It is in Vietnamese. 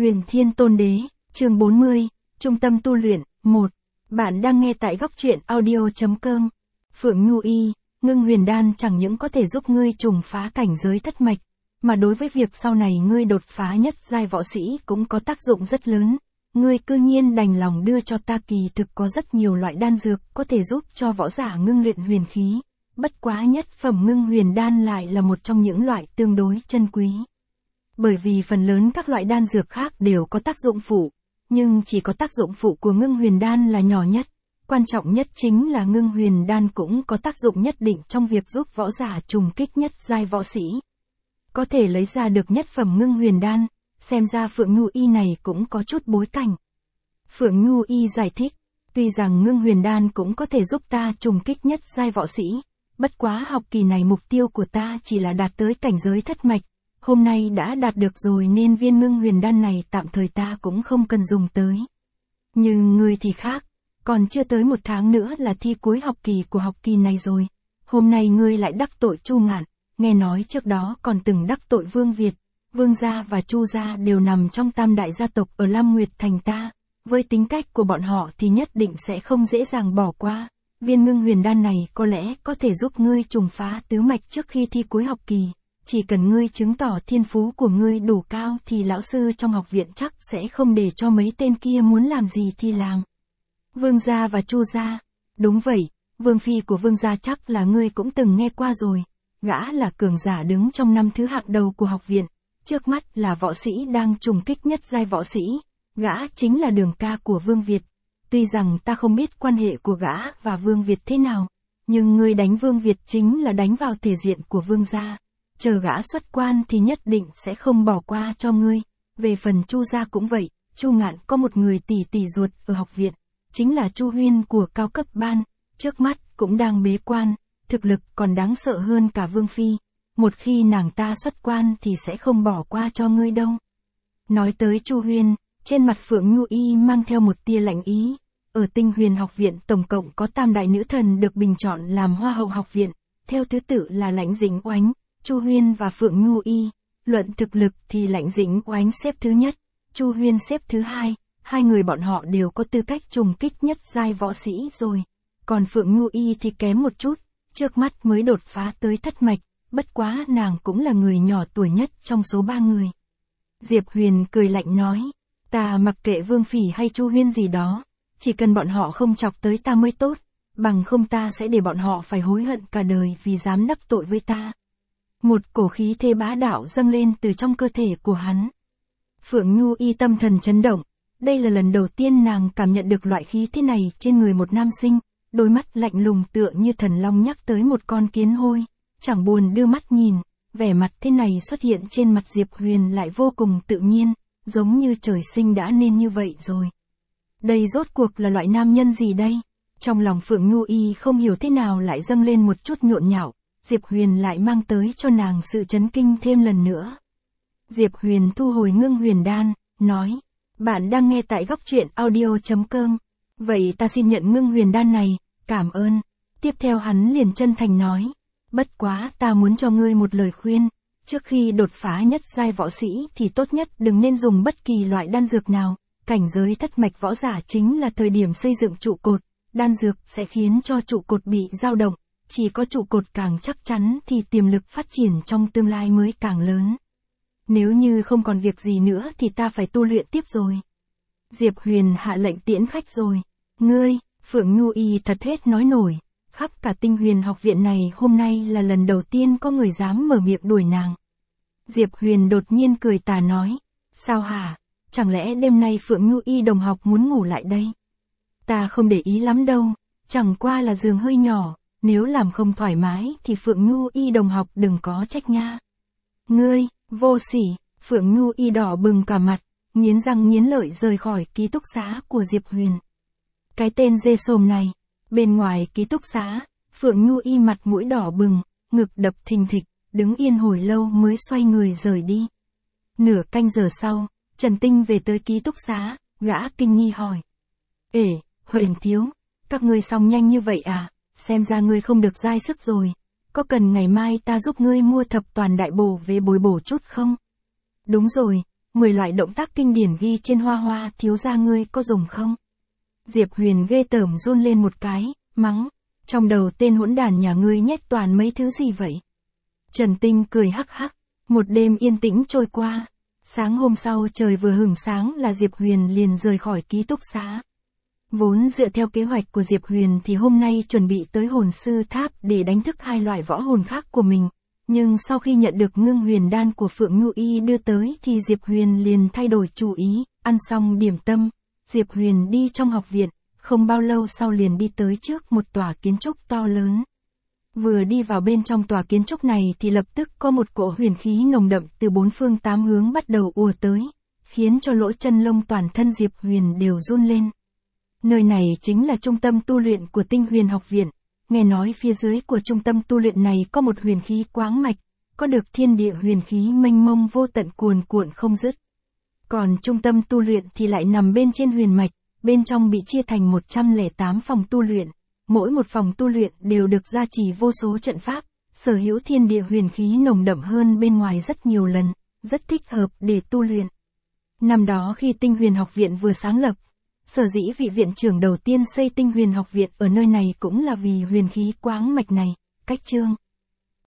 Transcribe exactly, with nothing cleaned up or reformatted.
Huyền Thiên Tôn Đế, chương bốn mươi, Trung tâm tu luyện, một. Bạn đang nghe tại góc truyện audio.com. Phượng Nhu Y, ngưng huyền đan chẳng những có thể giúp ngươi trùng phá cảnh giới thất mạch, mà đối với việc sau này ngươi đột phá nhất giai võ sĩ cũng có tác dụng rất lớn. Ngươi cư nhiên đành lòng đưa cho ta, kỳ thực có rất nhiều loại đan dược có thể giúp cho võ giả ngưng luyện huyền khí. Bất quá nhất phẩm ngưng huyền đan lại là một trong những loại tương đối chân quý. Bởi vì phần lớn các loại đan dược khác đều có tác dụng phụ, nhưng chỉ có tác dụng phụ của ngưng huyền đan là nhỏ nhất. Quan trọng nhất chính là ngưng huyền đan cũng có tác dụng nhất định trong việc giúp võ giả trùng kích nhất giai võ sĩ. Có thể lấy ra được nhất phẩm ngưng huyền đan, xem ra Phượng Nhu Y này cũng có chút bối cảnh. Phượng Nhu Y giải thích, tuy rằng ngưng huyền đan cũng có thể giúp ta trùng kích nhất giai võ sĩ, bất quá học kỳ này mục tiêu của ta chỉ là đạt tới cảnh giới thất mạch. Hôm nay đã đạt được rồi nên viên ngưng huyền đan này tạm thời ta cũng không cần dùng tới. Nhưng ngươi thì khác, còn chưa tới một tháng nữa là thi cuối học kỳ của học kỳ này rồi. Hôm nay ngươi lại đắc tội Chu Ngạn, nghe nói trước đó còn từng đắc tội Vương Việt. Vương gia và Chu gia đều nằm trong tam đại gia tộc ở Lam Nguyệt Thành ta. Với tính cách của bọn họ thì nhất định sẽ không dễ dàng bỏ qua. Viên ngưng huyền đan này có lẽ có thể giúp ngươi trùng phá tứ mạch trước khi thi cuối học kỳ. Chỉ cần ngươi chứng tỏ thiên phú của ngươi đủ cao thì lão sư trong học viện chắc sẽ không để cho mấy tên kia muốn làm gì thì làm. Vương gia và Chu gia. Đúng vậy, Vương phi của Vương gia chắc là ngươi cũng từng nghe qua rồi. Gã là cường giả đứng trong năm thứ hạng đầu của học viện. Trước mắt là võ sĩ đang trùng kích nhất giai võ sĩ. Gã chính là Đường ca của Vương Việt. Tuy rằng ta không biết quan hệ của gã và Vương Việt thế nào, nhưng ngươi đánh Vương Việt chính là đánh vào thể diện của Vương gia. Chờ gã xuất quan thì nhất định sẽ không bỏ qua cho ngươi. Về phần Chu gia cũng vậy, Chu Ngạn có một người tỷ tỷ ruột ở học viện, chính là Chu Huyên của cao cấp ban, trước mắt cũng đang bế quan, thực lực còn đáng sợ hơn cả Vương phi. Một khi nàng ta xuất quan thì sẽ không bỏ qua cho ngươi đâu. Nói tới Chu Huyên, trên mặt Phượng Nhu Y mang theo một tia lạnh ý. Ở Tinh Huyền học viện tổng cộng có tam đại nữ thần được bình chọn làm hoa hậu học viện, theo thứ tự là Lãnh Dĩnh Oánh, Chu Huyên và Phượng Nhu Y. Luận thực lực thì Lãnh Dĩnh Oánh xếp thứ nhất, Chu Huyên xếp thứ hai. Hai người bọn họ đều có tư cách trùng kích nhất giai võ sĩ rồi. Còn Phượng Nhu Y thì kém một chút, trước mắt mới đột phá tới thất mạch, bất quá nàng cũng là người nhỏ tuổi nhất trong số ba người. Diệp Huyền cười lạnh nói, ta mặc kệ Vương Phỉ hay Chu Huyên gì đó, chỉ cần bọn họ không chọc tới ta mới tốt, bằng không ta sẽ để bọn họ phải hối hận cả đời vì dám đắc tội với ta. Một cổ khí thế bá đạo dâng lên từ trong cơ thể của hắn. Phượng Nhu Y tâm thần chấn động, đây là lần đầu tiên nàng cảm nhận được loại khí thế này trên người một nam sinh, đôi mắt lạnh lùng tựa như thần long nhắc tới một con kiến hôi, chẳng buồn đưa mắt nhìn, vẻ mặt thế này xuất hiện trên mặt Diệp Huyền lại vô cùng tự nhiên, giống như trời sinh đã nên như vậy rồi. Đây rốt cuộc là loại nam nhân gì đây? Trong lòng Phượng Nhu Y không hiểu thế nào lại dâng lên một chút nhộn nhạo. Diệp Huyền lại mang tới cho nàng sự chấn kinh thêm lần nữa. Diệp Huyền thu hồi ngưng huyền đan, nói, bạn đang nghe tại góc truyện audio.com, vậy ta xin nhận ngưng huyền đan này, cảm ơn. Tiếp theo hắn liền chân thành nói, bất quá ta muốn cho ngươi một lời khuyên, trước khi đột phá nhất giai võ sĩ thì tốt nhất đừng nên dùng bất kỳ loại đan dược nào, cảnh giới thất mạch võ giả chính là thời điểm xây dựng trụ cột, đan dược sẽ khiến cho trụ cột bị dao động. Chỉ có trụ cột càng chắc chắn thì tiềm lực phát triển trong tương lai mới càng lớn. Nếu như không còn việc gì nữa thì ta phải tu luyện tiếp rồi. Diệp Huyền hạ lệnh tiễn khách rồi. Ngươi, Phượng Nhu Y thật hết nói nổi. Khắp cả Tinh Huyền học viện này hôm nay là lần đầu tiên có người dám mở miệng đuổi nàng. Diệp Huyền đột nhiên cười tà nói. Sao hả? Chẳng lẽ đêm nay Phượng Nhu Y đồng học muốn ngủ lại đây? Ta không để ý lắm đâu. Chẳng qua là giường hơi nhỏ. Nếu làm không thoải mái thì Phượng Nhu Y đồng học đừng có trách nha. Ngươi, vô sỉ, Phượng Nhu Y đỏ bừng cả mặt, nghiến răng nghiến lợi rời khỏi ký túc xá của Diệp Huyền. Cái tên dê sồm này, bên ngoài ký túc xá, Phượng Nhu Y mặt mũi đỏ bừng, ngực đập thình thịch, đứng yên hồi lâu mới xoay người rời đi. Nửa canh giờ sau, Trần Tinh về tới ký túc xá, gã kinh nghi hỏi. Ê, Huỳnh thiếu, các ngươi xong nhanh như vậy à? Xem ra ngươi không được dai sức rồi, có cần ngày mai ta giúp ngươi mua thập toàn đại bổ về bồi bổ chút không? Đúng rồi, mười loại động tác kinh điển ghi trên hoa hoa, thiếu gia ngươi có dùng không? Diệp Huyền ghê tởm run lên một cái, mắng, trong đầu tên hỗn đản nhà ngươi nhét toàn mấy thứ gì vậy? Trần Tinh cười hắc hắc, một đêm yên tĩnh trôi qua. Sáng hôm sau trời vừa hửng sáng là Diệp Huyền liền rời khỏi ký túc xá. Vốn dựa theo kế hoạch của Diệp Huyền thì hôm nay chuẩn bị tới hồn sư tháp để đánh thức hai loại võ hồn khác của mình. Nhưng sau khi nhận được ngưng huyền đan của Phượng Nhu Y đưa tới thì Diệp Huyền liền thay đổi chủ ý, ăn xong điểm tâm. Diệp Huyền đi trong học viện, không bao lâu sau liền đi tới trước một tòa kiến trúc to lớn. Vừa đi vào bên trong tòa kiến trúc này thì lập tức có một cỗ huyền khí nồng đậm từ bốn phương tám hướng bắt đầu ùa tới, khiến cho lỗ chân lông toàn thân Diệp Huyền đều run lên. Nơi này chính là trung tâm tu luyện của Tinh Huyền học viện, nghe nói phía dưới của trung tâm tu luyện này có một huyền khí quáng mạch, có được thiên địa huyền khí mênh mông vô tận cuồn cuộn không dứt. Còn trung tâm tu luyện thì lại nằm bên trên huyền mạch, bên trong bị chia thành một trăm lẻ tám phòng tu luyện. Mỗi một phòng tu luyện đều được gia trì vô số trận pháp, sở hữu thiên địa huyền khí nồng đậm hơn bên ngoài rất nhiều lần, rất thích hợp để tu luyện. Năm đó khi Tinh Huyền học viện vừa sáng lập, sở dĩ vị viện trưởng đầu tiên xây Tinh Huyền học viện ở nơi này cũng là vì huyền khí quáng mạch này. Cách chương